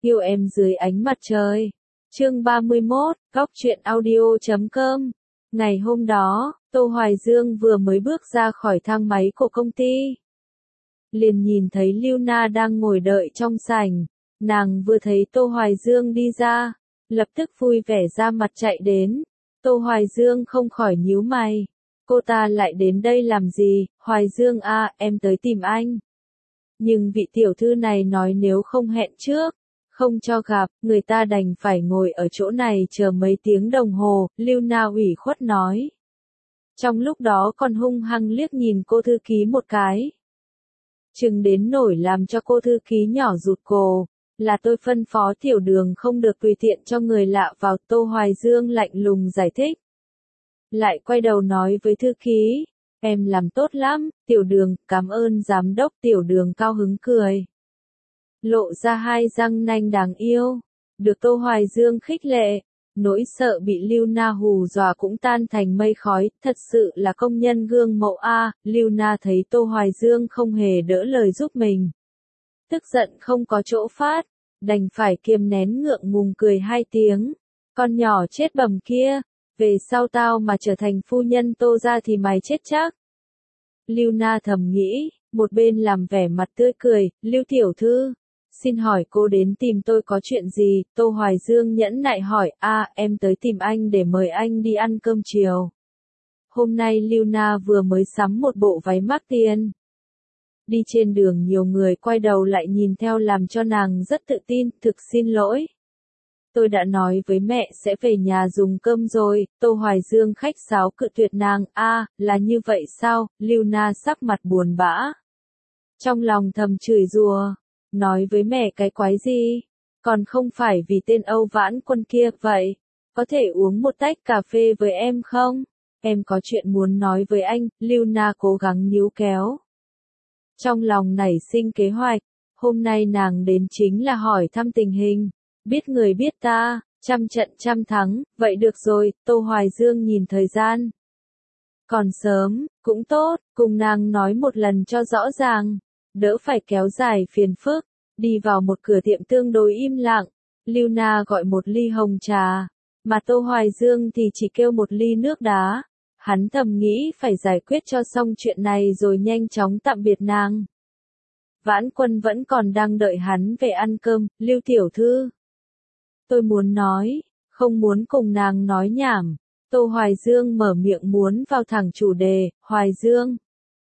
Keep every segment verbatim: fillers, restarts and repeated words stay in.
Yêu em dưới ánh mặt trời. Chương ba mươi mốt, góc truyện audio chấm com. Ngày hôm đó, Tô Hoài Dương vừa mới bước ra khỏi thang máy của công ty. Liền nhìn thấy Lưu Na đang ngồi đợi trong sảnh. Nàng vừa thấy Tô Hoài Dương đi ra, lập tức vui vẻ ra mặt chạy đến. Tô Hoài Dương không khỏi nhíu mày. Cô ta lại đến đây làm gì? Hoài Dương à, em tới tìm anh. Nhưng vị tiểu thư này nói nếu không hẹn trước, không cho gặp, người ta đành phải ngồi ở chỗ này chờ mấy tiếng đồng hồ, Lưu Na ủy khuất nói. Trong lúc đó còn hung hăng liếc nhìn cô thư ký một cái. Chừng đến nổi làm cho cô thư ký nhỏ rụt cổ, là tôi phân phó tiểu đường không được tùy tiện cho người lạ vào. Tô Hoài Dương lạnh lùng giải thích. Lại quay đầu nói với thư ký, em làm tốt lắm, tiểu đường, cảm ơn giám đốc. Tiểu đường cao hứng cười, lộ ra hai răng nanh đáng yêu, được Tô Hoài Dương khích lệ, nỗi sợ bị Lưu Na hù dọa cũng tan thành mây khói, thật sự là công nhân gương mẫu a. Lưu Na thấy Tô Hoài Dương không hề đỡ lời giúp mình, tức giận không có chỗ phát, đành phải kiềm nén ngượng ngùng cười hai tiếng, con nhỏ chết bầm kia, về sau tao mà trở thành phu nhân Tô gia thì mày chết chắc. Lưu Na thầm nghĩ, một bên làm vẻ mặt tươi cười, Lưu tiểu thư, xin hỏi cô đến tìm tôi có chuyện gì? Tô Hoài Dương nhẫn nại hỏi, a, em tới tìm anh để mời anh đi ăn cơm chiều. Hôm nay Lưu Na vừa mới sắm một bộ váy mắc tiền. Đi trên đường nhiều người quay đầu lại nhìn theo làm cho nàng rất tự tin, thực xin lỗi. Tôi đã nói với mẹ sẽ về nhà dùng cơm rồi. Tô Hoài Dương khách sáo cự tuyệt nàng, a, là như vậy sao? Lưu Na sắc mặt buồn bã. Trong lòng thầm chửi rủa, nói với mẹ cái quái gì? Còn không phải vì tên Âu Vãn Quân kia, vậy, có thể uống một tách cà phê với em không? Em có chuyện muốn nói với anh. Lưu Na cố gắng níu kéo. Trong lòng nảy sinh kế hoạch, hôm nay nàng đến chính là hỏi thăm tình hình. Biết người biết ta, trăm trận trăm thắng, vậy được rồi. Tô Hoài Dương nhìn thời gian. Còn sớm, cũng tốt, cùng nàng nói một lần cho rõ ràng, đỡ phải kéo dài phiền phức. Đi vào một cửa tiệm tương đối im lặng, Lưu Na gọi một ly hồng trà, mà Tô Hoài Dương thì chỉ kêu một ly nước đá. Hắn thầm nghĩ phải giải quyết cho xong chuyện này rồi nhanh chóng tạm biệt nàng. Vãn Quân vẫn còn đang đợi hắn về ăn cơm. Lưu tiểu thư, tôi muốn nói, không muốn cùng nàng nói nhảm. Tô Hoài Dương mở miệng muốn vào thẳng chủ đề. Hoài Dương,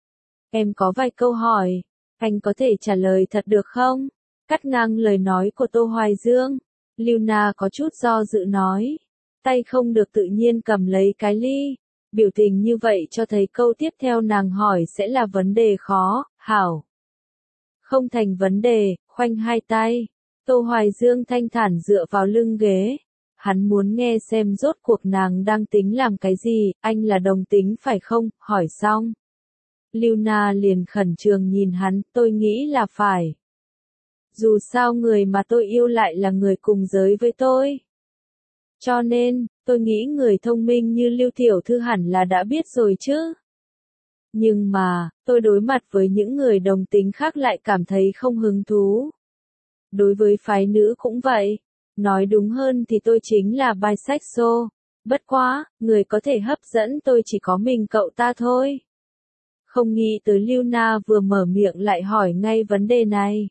em có vài câu hỏi, anh có thể trả lời thật được không? Cắt ngang lời nói của Tô Hoài Dương, Lưu Na có chút do dự nói, tay không được tự nhiên cầm lấy cái ly. Biểu tình như vậy cho thấy câu tiếp theo nàng hỏi sẽ là vấn đề khó. Hảo, không thành vấn đề. Khoanh hai tay, Tô Hoài Dương thanh thản dựa vào lưng ghế. Hắn muốn nghe xem rốt cuộc nàng đang tính làm cái gì. Anh là đồng tính phải không? Hỏi xong, Lưu Na liền khẩn trương nhìn hắn. Tôi nghĩ là phải. Dù sao người mà tôi yêu lại là người cùng giới với tôi. Cho nên, tôi nghĩ người thông minh như Lưu tiểu thư hẳn là đã biết rồi chứ. Nhưng mà, tôi đối mặt với những người đồng tính khác lại cảm thấy không hứng thú. Đối với phái nữ cũng vậy. Nói đúng hơn thì tôi chính là bisexual. Bất quá, người có thể hấp dẫn tôi chỉ có mình cậu ta thôi. Không nghĩ tới Lưu Na vừa mở miệng lại hỏi ngay vấn đề này.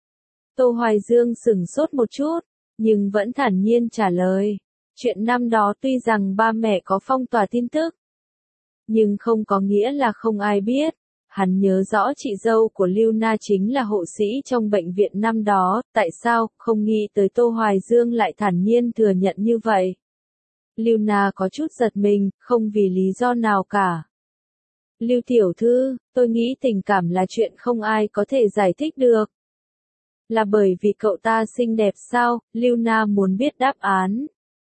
Tô Hoài Dương sửng sốt một chút, nhưng vẫn thản nhiên trả lời. Chuyện năm đó tuy rằng ba mẹ có phong tỏa tin tức, nhưng không có nghĩa là không ai biết. Hắn nhớ rõ chị dâu của Lưu Na chính là hộ sĩ trong bệnh viện năm đó. Tại sao? Không nghĩ tới Tô Hoài Dương lại thản nhiên thừa nhận như vậy. Lưu Na có chút giật mình, không vì lý do nào cả. Lưu tiểu thư, tôi nghĩ tình cảm là chuyện không ai có thể giải thích được. Là bởi vì cậu ta xinh đẹp sao? Lưu Na muốn biết đáp án.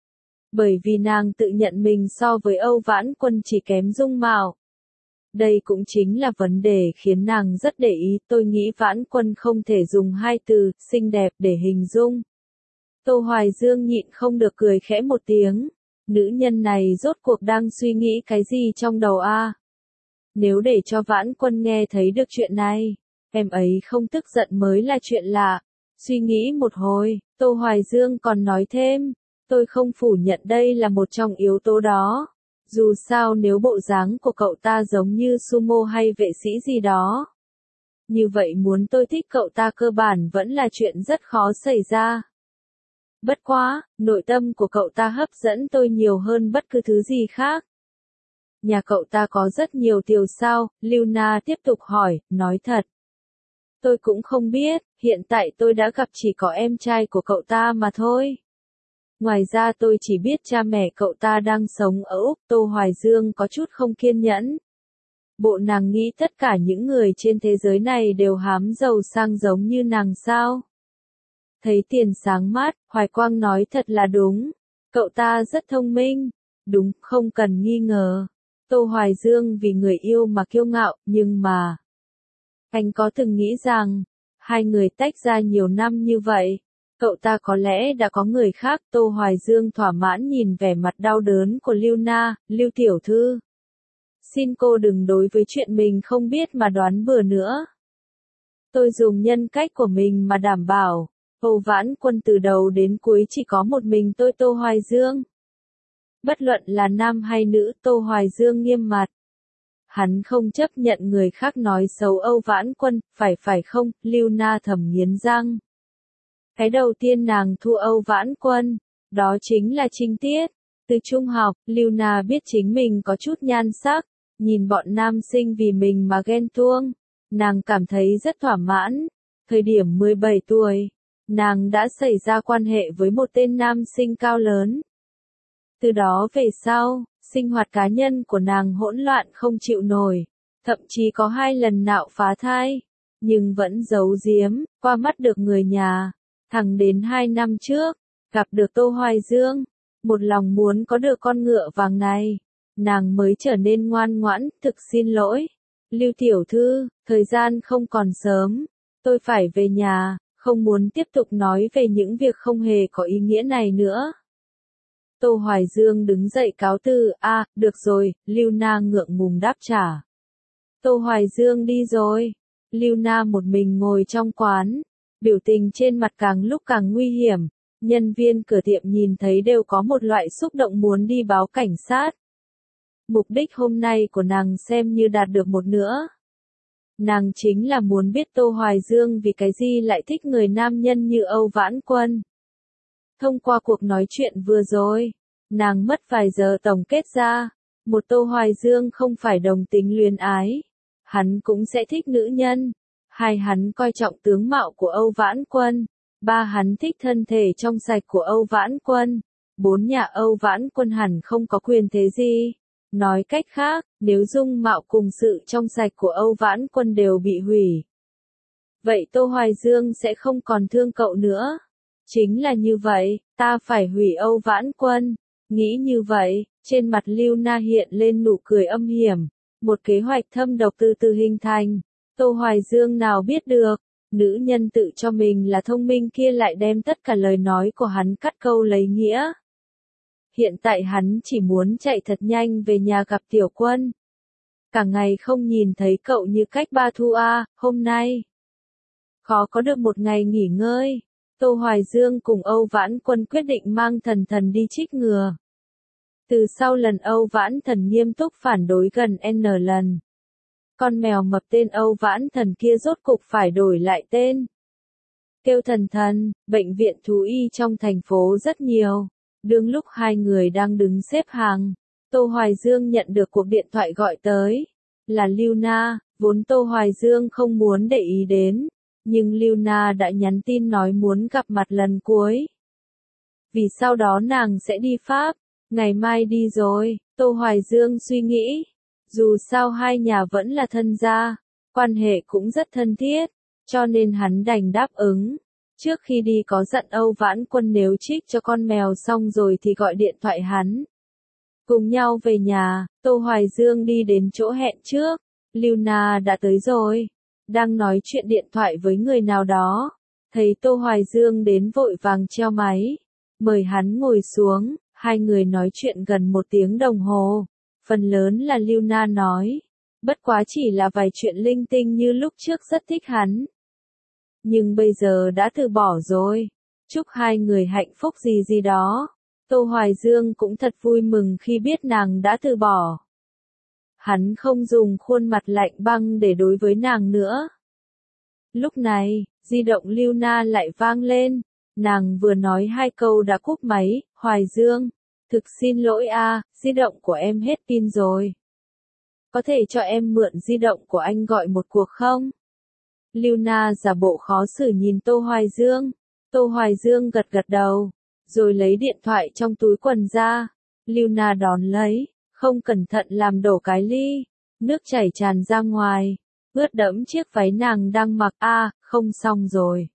Bởi vì nàng tự nhận mình so với Âu Vãn Quân chỉ kém dung mạo. Đây cũng chính là vấn đề khiến nàng rất để ý. Tôi nghĩ Vãn Quân không thể dùng hai từ, xinh đẹp, để hình dung. Tô Hoài Dương nhịn không được cười khẽ một tiếng. Nữ nhân này rốt cuộc đang suy nghĩ cái gì trong đầu a? Nếu để cho Vãn Quân nghe thấy được chuyện này, em ấy không tức giận mới là chuyện lạ. Suy nghĩ một hồi, Tô Hoài Dương còn nói thêm, tôi không phủ nhận đây là một trong yếu tố đó. Dù sao nếu bộ dáng của cậu ta giống như sumo hay vệ sĩ gì đó. Như vậy muốn tôi thích cậu ta cơ bản vẫn là chuyện rất khó xảy ra. Bất quá, nội tâm của cậu ta hấp dẫn tôi nhiều hơn bất cứ thứ gì khác. Nhà cậu ta có rất nhiều tiểu sao, Lưu Na tiếp tục hỏi, nói thật. Tôi cũng không biết, hiện tại tôi đã gặp chỉ có em trai của cậu ta mà thôi. Ngoài ra tôi chỉ biết cha mẹ cậu ta đang sống ở Úc. Tô Hoài Dương có chút không kiên nhẫn. Bộ nàng nghĩ tất cả những người trên thế giới này đều hám giàu sang giống như nàng sao? Thấy tiền sáng mắt, Hoài Quang nói thật là đúng. Cậu ta rất thông minh. Đúng, không cần nghi ngờ. Tô Hoài Dương vì người yêu mà kiêu ngạo, nhưng mà... Anh có từng nghĩ rằng, hai người tách ra nhiều năm như vậy, cậu ta có lẽ đã có người khác. Tô Hoài Dương thỏa mãn nhìn vẻ mặt đau đớn của Lưu Na, Lưu tiểu thư. Xin cô đừng đối với chuyện mình không biết mà đoán bừa nữa. Tôi dùng nhân cách của mình mà đảm bảo, Âu Vãn Quân từ đầu đến cuối chỉ có một mình tôi Tô Hoài Dương. Bất luận là nam hay nữ, Tô Hoài Dương nghiêm mặt. Hắn không chấp nhận người khác nói xấu Âu Vãn Quân, phải phải không? Lưu Na thầm nghiến răng. Cái đầu tiên nàng thua Âu Vãn Quân, đó chính là Trinh Tiết. Từ trung học, Lưu Na biết chính mình có chút nhan sắc, nhìn bọn nam sinh vì mình mà ghen tuông, nàng cảm thấy rất thỏa mãn. Thời điểm mười bảy tuổi, nàng đã xảy ra quan hệ với một tên nam sinh cao lớn. Từ đó về sau, sinh hoạt cá nhân của nàng hỗn loạn không chịu nổi, thậm chí có hai lần nạo phá thai, nhưng vẫn giấu giếm, qua mắt được người nhà. Thẳng đến hai năm trước, gặp được Tô Hoài Dương, một lòng muốn có được con ngựa vàng này, nàng mới trở nên ngoan ngoãn. Thực xin lỗi, Lưu tiểu thư, thời gian không còn sớm, tôi phải về nhà, không muốn tiếp tục nói về những việc không hề có ý nghĩa này nữa. Tô Hoài Dương đứng dậy cáo từ. A, à, được rồi, Lưu Na ngượng ngùng đáp trả. Tô Hoài Dương đi rồi. Lưu Na một mình ngồi trong quán, biểu tình trên mặt càng lúc càng nguy hiểm. Nhân viên cửa tiệm nhìn thấy đều có một loại xúc động muốn đi báo cảnh sát. Mục đích hôm nay của nàng xem như đạt được một nửa. Nàng chính là muốn biết Tô Hoài Dương vì cái gì lại thích người nam nhân như Âu Vãn Quân. Thông qua cuộc nói chuyện vừa rồi, nàng mất vài giờ tổng kết ra, một Tô Hoài Dương không phải đồng tính luyến ái, hắn cũng sẽ thích nữ nhân. Hai, hắn coi trọng tướng mạo của Âu Vãn Quân. Ba, hắn thích thân thể trong sạch của Âu Vãn Quân. Bốn, nhà Âu Vãn Quân hẳn không có quyền thế gì. Nói cách khác, nếu dung mạo cùng sự trong sạch của Âu Vãn Quân đều bị hủy, vậy Tô Hoài Dương sẽ không còn thương cậu nữa. Chính là như vậy, ta phải hủy Âu Vãn Quân. Nghĩ như vậy, trên mặt Lưu Na hiện lên nụ cười âm hiểm. Một kế hoạch thâm độc từ từ hình thành. Tô Hoài Dương nào biết được, nữ nhân tự cho mình là thông minh kia lại đem tất cả lời nói của hắn cắt câu lấy nghĩa. Hiện tại hắn chỉ muốn chạy thật nhanh về nhà gặp Tiểu Quân. Cả ngày không nhìn thấy cậu như cách ba thu a, hôm nay khó có được một ngày nghỉ ngơi. Tô Hoài Dương cùng Âu Vãn Quân quyết định mang Thần Thần đi trích ngừa. Từ sau lần Âu Vãn Thần nghiêm túc phản đối gần N lần, con mèo mập tên Âu Vãn Thần kia rốt cục phải đổi lại tên. Kêu Thần Thần, bệnh viện thú y trong thành phố rất nhiều. Đương lúc hai người đang đứng xếp hàng, Tô Hoài Dương nhận được cuộc điện thoại gọi tới. Là Lưu Na, vốn Tô Hoài Dương không muốn để ý đến. Nhưng Lưu Na đã nhắn tin nói muốn gặp mặt lần cuối. Vì sau đó nàng sẽ đi Pháp, ngày mai đi rồi. Tô Hoài Dương suy nghĩ, dù sao hai nhà vẫn là thân gia, quan hệ cũng rất thân thiết, cho nên hắn đành đáp ứng. Trước khi đi có dặn Âu Vãn Quân nếu trích cho con mèo xong rồi thì gọi điện thoại hắn. Cùng nhau về nhà, Tô Hoài Dương đi đến chỗ hẹn trước. Lưu Na đã tới rồi, đang nói chuyện điện thoại với người nào đó. Thấy Tô Hoài Dương đến vội vàng treo máy, mời hắn ngồi xuống. Hai người nói chuyện gần một tiếng đồng hồ. Phần lớn là Lưu Na nói, bất quá chỉ là vài chuyện linh tinh như lúc trước rất thích hắn. nhưng bây giờ đã từ bỏ rồi. Chúc hai người hạnh phúc gì gì đó. Tô Hoài Dương cũng thật vui mừng khi biết nàng đã từ bỏ. Hắn không dùng khuôn mặt lạnh băng để đối với nàng nữa. Lúc này, di động Lưu Na lại vang lên. Nàng vừa nói hai câu đã cúp máy. Hoài Dương, thực xin lỗi a, di động của em hết pin rồi. Có thể cho em mượn di động của anh gọi một cuộc không? Lưu Na giả bộ khó xử nhìn Tô Hoài Dương. Tô Hoài Dương gật gật đầu, rồi lấy điện thoại trong túi quần ra. Lưu Na đón lấy, không cẩn thận làm đổ cái ly. Nước chảy tràn ra ngoài, ướt đẫm chiếc váy nàng đang mặc. A, à, không xong rồi.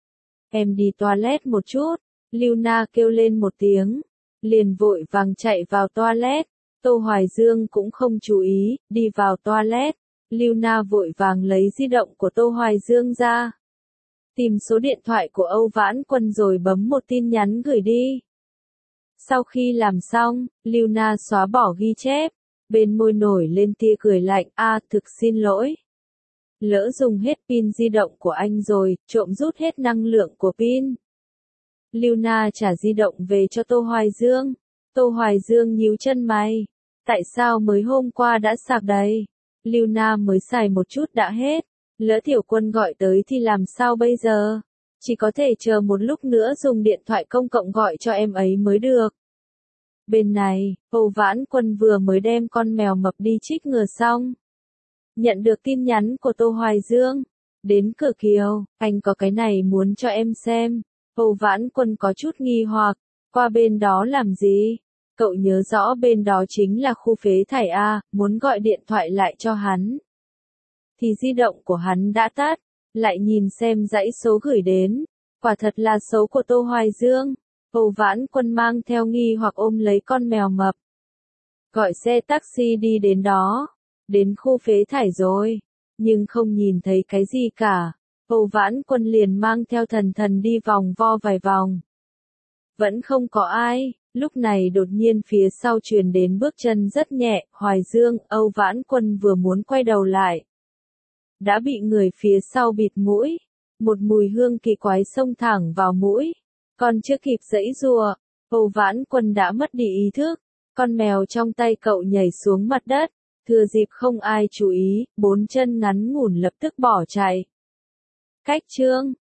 Em đi toilet một chút. Lưu Na kêu lên một tiếng, liền vội vàng chạy vào toilet. Tô Hoài Dương cũng không chú ý, đi vào toilet. Lưu Na vội vàng lấy di động của Tô Hoài Dương ra. Tìm số điện thoại của Âu Vãn Quân rồi bấm một tin nhắn gửi đi. Sau khi làm xong, Lưu Na xóa bỏ ghi chép. Bên môi nổi lên tia cười lạnh. A, à, thực xin lỗi. Lỡ dùng hết pin di động của anh rồi, trộm rút hết năng lượng của pin. Lưu Na trả di động về cho Tô Hoài Dương. Tô Hoài Dương nhíu chân mày. Tại sao mới hôm qua đã sạc đầy? Lưu Na mới xài một chút đã hết. Lỡ Tiểu Quân gọi tới thì làm sao bây giờ? Chỉ có thể chờ một lúc nữa dùng điện thoại công cộng gọi cho em ấy mới được. Bên này, Âu Vãn Quân vừa mới đem con mèo mập đi trích ngừa xong. Nhận được tin nhắn của Tô Hoài Dương. Đến cửa Kiều, anh có cái này muốn cho em xem. Âu Vãn Quân có chút nghi hoặc, qua bên đó làm gì? Cậu nhớ rõ bên đó chính là khu phế thải A, muốn gọi điện thoại lại cho hắn. Thì di động của hắn đã tắt, lại nhìn xem dãy số gửi đến. Quả thật là số của Tô Hoài Dương. Âu Vãn Quân mang theo nghi hoặc ôm lấy con mèo mập. Gọi xe taxi đi đến đó. Đến khu phế thải rồi, nhưng không nhìn thấy cái gì cả. Âu Vãn Quân liền mang theo Thần Thần đi vòng vo vài vòng. Vẫn không có ai, lúc này đột nhiên phía sau truyền đến bước chân rất nhẹ. Hoài Dương, Âu Vãn Quân vừa muốn quay đầu lại, đã bị người phía sau bịt mũi. Một mùi hương kỳ quái xông thẳng vào mũi. Còn chưa kịp giãy giụa, Âu Vãn Quân đã mất đi ý thức. Con mèo trong tay cậu nhảy xuống mặt đất. Thừa dịp không ai chú ý, bốn chân ngắn ngủn lập tức bỏ chạy. Cách chương